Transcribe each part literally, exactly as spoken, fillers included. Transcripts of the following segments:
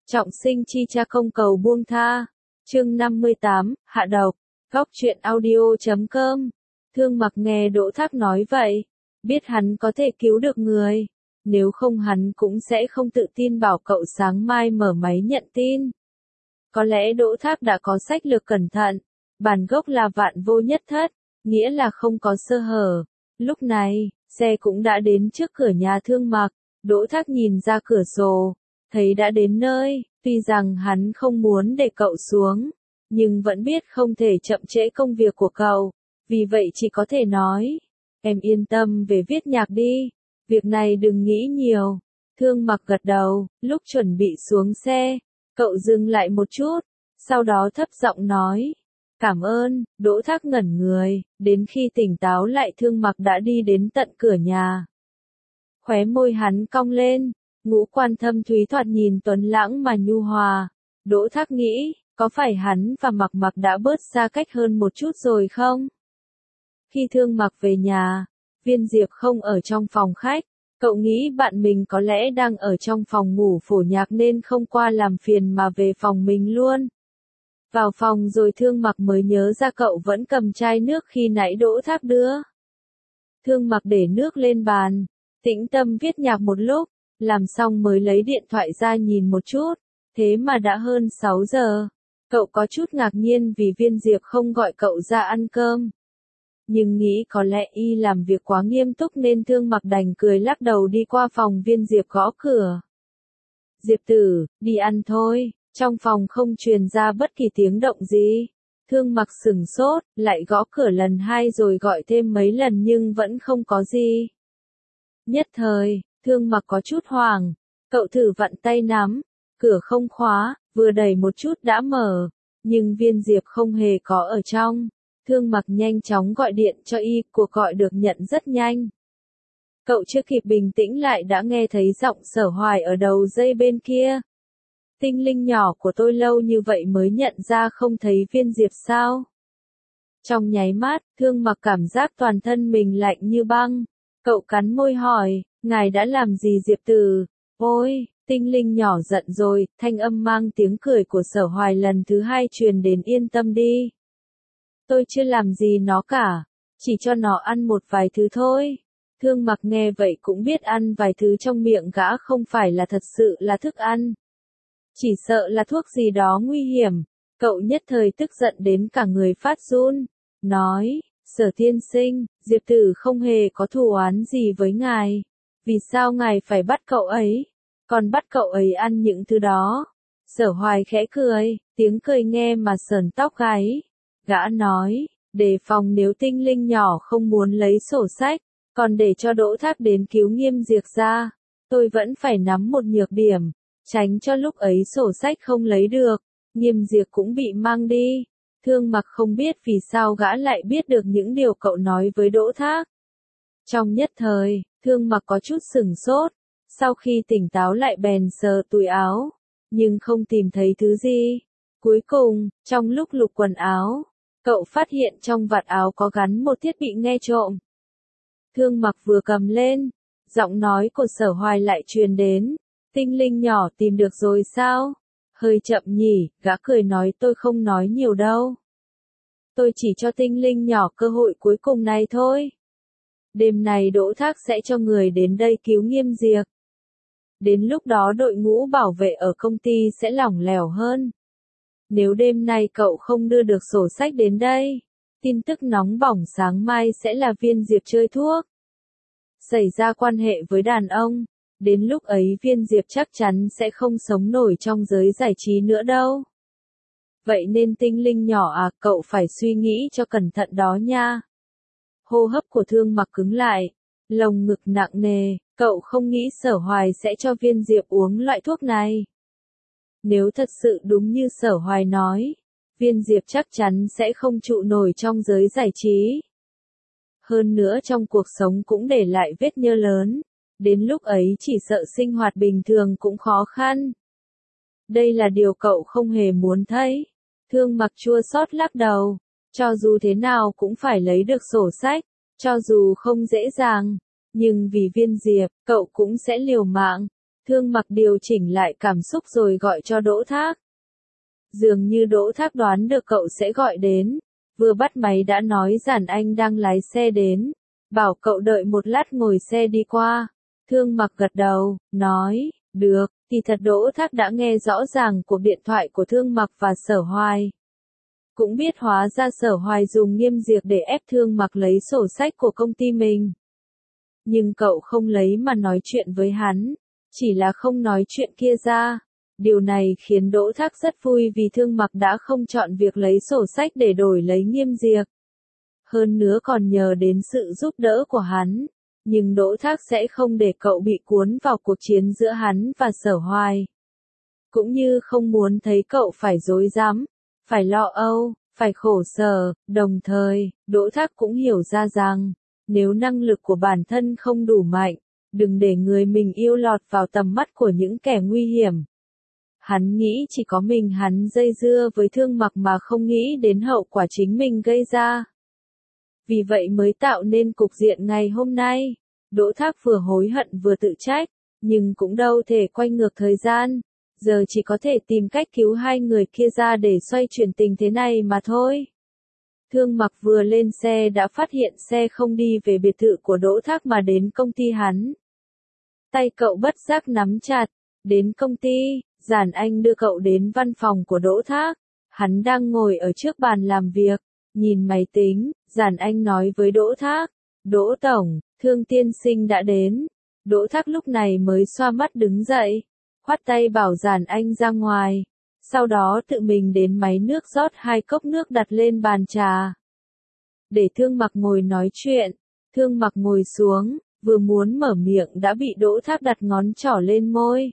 Trọng sinh chi cha không cầu buông tha. Chương năm mươi tám, hạ độc. Góc truyện audio chấm com. Thương Mặc nghe Đỗ Thác nói vậy, biết hắn có thể cứu được người, nếu không hắn cũng sẽ không tự tin bảo cậu sáng mai mở máy nhận tin. Có lẽ Đỗ Thác đã có sách lược cẩn thận, bản gốc là vạn vô nhất thất, nghĩa là không có sơ hở. Lúc này, xe cũng đã đến trước cửa nhà Thương Mặc, Đỗ Thác nhìn ra cửa sổ, thấy đã đến nơi, tuy rằng hắn không muốn để cậu xuống, nhưng vẫn biết không thể chậm trễ công việc của cậu, vì vậy chỉ có thể nói, em yên tâm về viết nhạc đi, việc này đừng nghĩ nhiều. Thương Mặc gật đầu, lúc chuẩn bị xuống xe, cậu dừng lại một chút, sau đó thấp giọng nói, cảm ơn. Đỗ Thác ngẩn người, đến khi tỉnh táo lại Thương Mặc đã đi đến tận cửa nhà. Khóe môi hắn cong lên, ngũ quan thâm thúy thoạt nhìn tuấn lãng mà nhu hòa. Đỗ Thác nghĩ, có phải hắn và Mặc Mặc đã bớt xa cách hơn một chút rồi không? Khi Thương Mặc về nhà, Viên Diệp không ở trong phòng khách, cậu nghĩ bạn mình có lẽ đang ở trong phòng ngủ phổ nhạc nên không qua làm phiền mà về phòng mình luôn. Vào phòng rồi Thương Mặc mới nhớ ra cậu vẫn cầm chai nước khi nãy Đỗ Thác đưa. Thương Mặc để nước lên bàn, tĩnh tâm viết nhạc một lúc, làm xong mới lấy điện thoại ra nhìn một chút, thế mà đã hơn sáu giờ. Cậu có chút ngạc nhiên vì Viên Diệp không gọi cậu ra ăn cơm. Nhưng nghĩ có lẽ y làm việc quá nghiêm túc nên Thương Mặc đành cười lắc đầu đi qua phòng Viên Diệp gõ cửa. Diệp tử, đi ăn thôi. Trong phòng không truyền ra bất kỳ tiếng động gì. Thương Mặc sửng sốt, lại gõ cửa lần hai rồi gọi thêm mấy lần nhưng vẫn không có gì. Nhất thời, Thương Mặc có chút hoảng, cậu thử vặn tay nắm, cửa không khóa, vừa đẩy một chút đã mở, nhưng Viên Diệp không hề có ở trong. Thương Mặc nhanh chóng gọi điện cho y, cuộc gọi được nhận rất nhanh. Cậu chưa kịp bình tĩnh lại đã nghe thấy giọng Sở Hoài ở đầu dây bên kia. Tinh linh nhỏ của tôi lâu như vậy mới nhận ra không thấy Viên Diệp sao? Trong nháy mắt, Thương Mặc cảm giác toàn thân mình lạnh như băng. Cậu cắn môi hỏi, ngài đã làm gì Diệp tử? Ôi, tinh linh nhỏ giận rồi, thanh âm mang tiếng cười của Sở Hoài lần thứ hai truyền đến, yên tâm đi. Tôi chưa làm gì nó cả, chỉ cho nó ăn một vài thứ thôi. Thương Mặc nghe vậy cũng biết ăn vài thứ trong miệng gã không phải là thật sự là thức ăn. Chỉ sợ là thuốc gì đó nguy hiểm. Cậu nhất thời tức giận đến cả người phát run, nói, Sở tiên sinh, Diệp tử không hề có thù oán gì với ngài. Vì sao ngài phải bắt cậu ấy, còn bắt cậu ấy ăn những thứ đó? Sở Hoài khẽ cười, tiếng cười nghe mà sởn tóc gáy. Gã nói, đề phòng nếu tinh linh nhỏ không muốn lấy sổ sách, còn để cho Đỗ Thác đến cứu Nghiêm Diệp ra, tôi vẫn phải nắm một nhược điểm, tránh cho lúc ấy sổ sách không lấy được, Nghiêm Diệp cũng bị mang đi. Thương Mặc không biết vì sao gã lại biết được những điều cậu nói với Đỗ Thác. Trong nhất thời, Thương Mặc có chút sửng sốt, sau khi tỉnh táo lại bèn sờ túi áo, nhưng không tìm thấy thứ gì. Cuối cùng, trong lúc lục quần áo, cậu phát hiện trong vạt áo có gắn một thiết bị nghe trộm. Thương Mặc vừa cầm lên, giọng nói của Sở Hoài lại truyền đến, tinh linh nhỏ tìm được rồi sao? Hơi chậm nhỉ, gã cười nói, tôi không nói nhiều đâu. Tôi chỉ cho tinh linh nhỏ cơ hội cuối cùng này thôi. Đêm này Đỗ Thác sẽ cho người đến đây cứu Nghiêm Diệp. Đến lúc đó đội ngũ bảo vệ ở công ty sẽ lỏng lẻo hơn. Nếu đêm nay cậu không đưa được sổ sách đến đây, tin tức nóng bỏng sáng mai sẽ là Viên Diệp chơi thuốc. Xảy ra quan hệ với đàn ông, đến lúc ấy Viên Diệp chắc chắn sẽ không sống nổi trong giới giải trí nữa đâu. Vậy nên tinh linh nhỏ à, cậu phải suy nghĩ cho cẩn thận đó nha. Hô hấp của Thương Mặc cứng lại, lồng ngực nặng nề, cậu không nghĩ Sở Hoài sẽ cho Viên Diệp uống loại thuốc này. Nếu thật sự đúng như Sở Hoài nói, Viên Diệp chắc chắn sẽ không trụ nổi trong giới giải trí. Hơn nữa trong cuộc sống cũng để lại vết nhơ lớn, đến lúc ấy chỉ sợ sinh hoạt bình thường cũng khó khăn. Đây là điều cậu không hề muốn thấy. Thương Mặc chua xót lắc đầu, cho dù thế nào cũng phải lấy được sổ sách, cho dù không dễ dàng, nhưng vì Viên Diệp, cậu cũng sẽ liều mạng. Thương Mặc điều chỉnh lại cảm xúc rồi gọi cho Đỗ Thác. Dường như Đỗ Thác đoán được cậu sẽ gọi đến, vừa bắt máy đã nói Giản Anh đang lái xe đến, bảo cậu đợi một lát ngồi xe đi qua. Thương Mặc gật đầu, nói, được, thì thật Đỗ Thác đã nghe rõ ràng cuộc điện thoại của Thương Mặc và Sở Hoài. Cũng biết hóa ra Sở Hoài dùng Nghiêm Diệp để ép Thương Mặc lấy sổ sách của công ty mình. Nhưng cậu không lấy mà nói chuyện với hắn, chỉ là không nói chuyện kia ra. Điều này khiến Đỗ Thác rất vui vì Thương Mặc đã không chọn việc lấy sổ sách để đổi lấy Nghiêm Diệp. Hơn nữa còn nhờ đến sự giúp đỡ của hắn. Nhưng Đỗ Thác sẽ không để cậu bị cuốn vào cuộc chiến giữa hắn và Sở Hoài. Cũng như không muốn thấy cậu phải rối rắm, phải lo âu, phải khổ sở. Đồng thời, Đỗ Thác cũng hiểu ra rằng, nếu năng lực của bản thân không đủ mạnh, đừng để người mình yêu lọt vào tầm mắt của những kẻ nguy hiểm. Hắn nghĩ chỉ có mình hắn dây dưa với Thương Mặc mà không nghĩ đến hậu quả chính mình gây ra. Vì vậy mới tạo nên cục diện ngày hôm nay. Đỗ Thác vừa hối hận vừa tự trách, nhưng cũng đâu thể quay ngược thời gian. Giờ chỉ có thể tìm cách cứu hai người kia ra để xoay chuyển tình thế này mà thôi. Thương Mặc vừa lên xe đã phát hiện xe không đi về biệt thự của Đỗ Thác mà đến công ty hắn. Tay cậu bất giác nắm chặt. Đến công ty, Giản Anh đưa cậu đến văn phòng của Đỗ Thác. Hắn đang ngồi ở trước bàn làm việc, nhìn máy tính. Giản Anh nói với Đỗ Thác, Đỗ Tổng, Thương tiên sinh đã đến. Đỗ Thác lúc này mới xoa mắt đứng dậy, khoát tay bảo Giản Anh ra ngoài. Sau đó tự mình đến máy nước rót hai cốc nước đặt lên bàn trà. Để Thương Mặc ngồi nói chuyện. Thương Mặc ngồi xuống, vừa muốn mở miệng đã bị Đỗ Thác đặt ngón trỏ lên môi.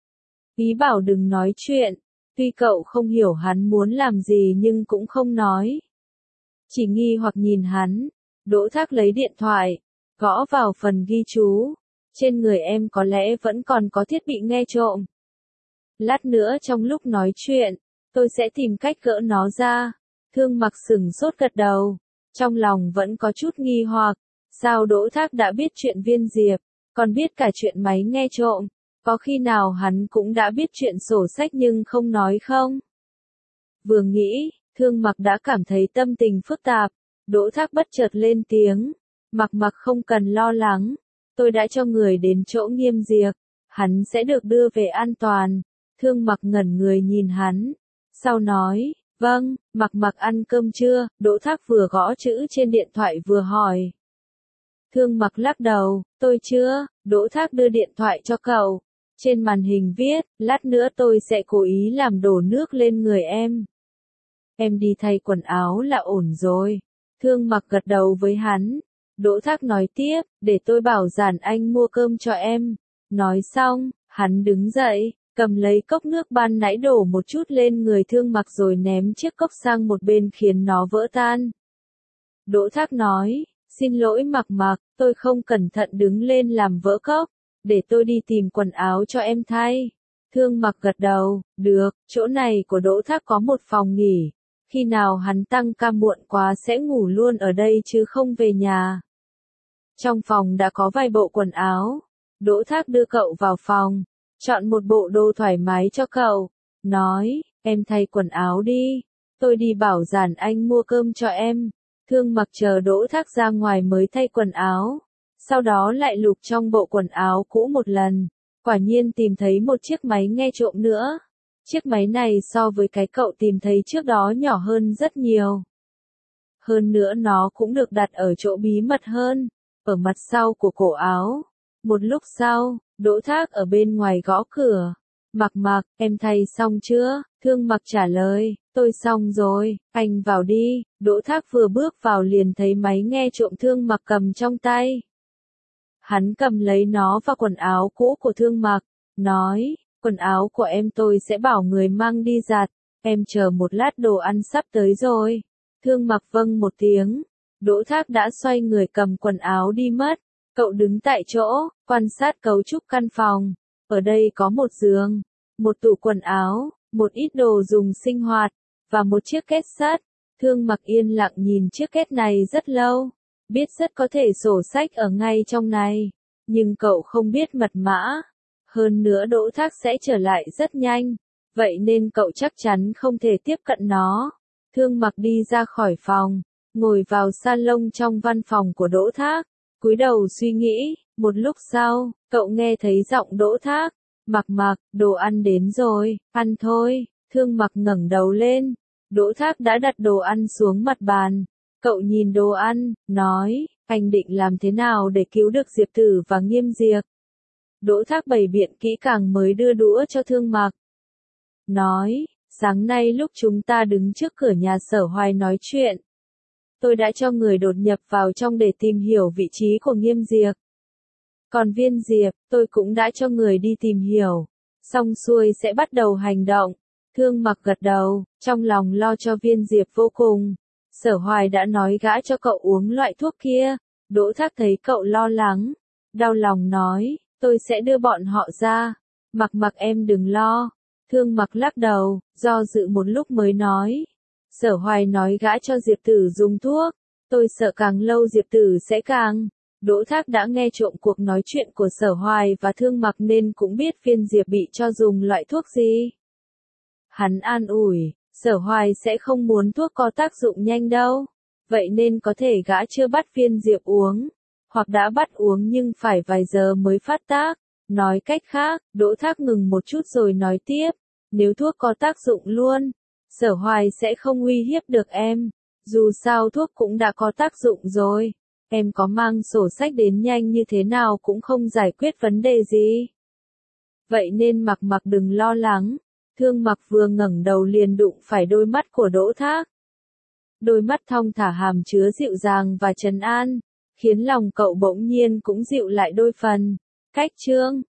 Ý bảo đừng nói chuyện, tuy cậu không hiểu hắn muốn làm gì nhưng cũng không nói. Chỉ nghi hoặc nhìn hắn. Đỗ Thác lấy điện thoại, gõ vào phần ghi chú. Trên người em có lẽ vẫn còn có thiết bị nghe trộm. Lát nữa trong lúc nói chuyện, tôi sẽ tìm cách gỡ nó ra. Thương Mặc sửng sốt gật đầu. Trong lòng vẫn có chút nghi hoặc. Sao Đỗ Thác đã biết chuyện Viên Diệp, còn biết cả chuyện máy nghe trộm? Có khi nào hắn cũng đã biết chuyện sổ sách nhưng không nói không? Vừa nghĩ, Thương Mặc đã cảm thấy tâm tình phức tạp. Đỗ Thác bất chợt lên tiếng. Mặc Mặc không cần lo lắng. Tôi đã cho người đến chỗ Nghiêm Diệp. Hắn sẽ được đưa về an toàn. Thương Mặc ngẩn người nhìn hắn. Sau nói, vâng, Mặc Mặc ăn cơm chưa? Đỗ Thác vừa gõ chữ trên điện thoại vừa hỏi. Thương Mặc lắc đầu, tôi chưa. Đỗ Thác đưa điện thoại cho cậu. Trên màn hình viết, lát nữa tôi sẽ cố ý làm đổ nước lên người em. Em đi thay quần áo là ổn rồi. Thương Mặc gật đầu với hắn. Đỗ Thác nói tiếp, để tôi bảo Giản Anh mua cơm cho em. Nói xong, hắn đứng dậy, cầm lấy cốc nước ban nãy đổ một chút lên người Thương Mặc rồi ném chiếc cốc sang một bên khiến nó vỡ tan. Đỗ Thác nói, xin lỗi Mặc Mặc, tôi không cẩn thận đứng lên làm vỡ cốc. Để tôi đi tìm quần áo cho em thay. Thương Mặc gật đầu, được, chỗ này của Đỗ Thác có một phòng nghỉ. Khi nào hắn tăng ca muộn quá sẽ ngủ luôn ở đây chứ không về nhà. Trong phòng đã có vài bộ quần áo. Đỗ Thác đưa cậu vào phòng, chọn một bộ đồ thoải mái cho cậu. Nói, em thay quần áo đi. Tôi đi bảo Giản Anh mua cơm cho em. Thương Mặc chờ Đỗ Thác ra ngoài mới thay quần áo. Sau đó lại lục trong bộ quần áo cũ một lần. Quả nhiên tìm thấy một chiếc máy nghe trộm nữa. Chiếc máy này so với cái cậu tìm thấy trước đó nhỏ hơn rất nhiều. Hơn nữa nó cũng được đặt ở chỗ bí mật hơn, ở mặt sau của cổ áo. Một lúc sau, Đỗ Thác ở bên ngoài gõ cửa. Mặc Mặc, em thay xong chưa? Thương Mặc trả lời, tôi xong rồi, anh vào đi. Đỗ Thác vừa bước vào liền thấy máy nghe trộm Thương Mặc cầm trong tay. Hắn cầm lấy nó và quần áo cũ của Thương Mặc, nói, quần áo của em tôi sẽ bảo người mang đi giặt, em chờ một lát đồ ăn sắp tới rồi. Thương Mặc vâng một tiếng, Đỗ Thác đã xoay người cầm quần áo đi mất, cậu đứng tại chỗ, quan sát cấu trúc căn phòng, ở đây có một giường, một tủ quần áo, một ít đồ dùng sinh hoạt, và một chiếc két sắt. Thương Mặc yên lặng nhìn chiếc két này rất lâu. Biết rất có thể sổ sách ở ngay trong này, nhưng cậu không biết mật mã. Hơn nữa Đỗ Thác sẽ trở lại rất nhanh, vậy nên cậu chắc chắn không thể tiếp cận nó. Thương Mặc đi ra khỏi phòng, ngồi vào salon trong văn phòng của Đỗ Thác, cúi đầu suy nghĩ, một lúc sau, cậu nghe thấy giọng Đỗ Thác, Mặc Mặc, đồ ăn đến rồi, ăn thôi. Thương Mặc ngẩng đầu lên, Đỗ Thác đã đặt đồ ăn xuống mặt bàn, cậu nhìn đồ ăn, nói, anh định làm thế nào để cứu được Diệp Tử và Nghiêm Diệp. Đỗ Thác bày biện kỹ càng mới đưa đũa cho Thương Mặc. Nói, sáng nay lúc chúng ta đứng trước cửa nhà Sở Hoài nói chuyện, tôi đã cho người đột nhập vào trong để tìm hiểu vị trí của Nghiêm Diệp. Còn Viên Diệp, tôi cũng đã cho người đi tìm hiểu, xong xuôi sẽ bắt đầu hành động. Thương Mặc gật đầu, trong lòng lo cho Viên Diệp vô cùng. Sở Hoài đã nói gã cho cậu uống loại thuốc kia. Đỗ Thác thấy cậu lo lắng, đau lòng nói, tôi sẽ đưa bọn họ ra. Mặc Mặc em đừng lo. Thương Mặc lắc đầu, do dự một lúc mới nói. Sở Hoài nói gã cho Diệp Tử dùng thuốc. Tôi sợ càng lâu Diệp Tử sẽ càng. Đỗ Thác đã nghe trộm cuộc nói chuyện của Sở Hoài và Thương Mặc nên cũng biết Viên Diệp bị cho dùng loại thuốc gì. Hắn an ủi, Sở Hoài sẽ không muốn thuốc có tác dụng nhanh đâu. Vậy nên có thể gã chưa bắt Viên Diệp uống, hoặc đã bắt uống nhưng phải vài giờ mới phát tác. Nói cách khác, Đỗ Thác ngừng một chút rồi nói tiếp, nếu thuốc có tác dụng luôn, Sở Hoài sẽ không uy hiếp được em. Dù sao thuốc cũng đã có tác dụng rồi. Em có mang sổ sách đến nhanh như thế nào cũng không giải quyết vấn đề gì. Vậy nên Mặc Mặc đừng lo lắng. Thương Mặc vừa ngẩng đầu liền đụng phải đôi mắt của Đỗ Thác. Đôi mắt thong thả hàm chứa dịu dàng và trấn an, khiến lòng cậu bỗng nhiên cũng dịu lại đôi phần. Cách chương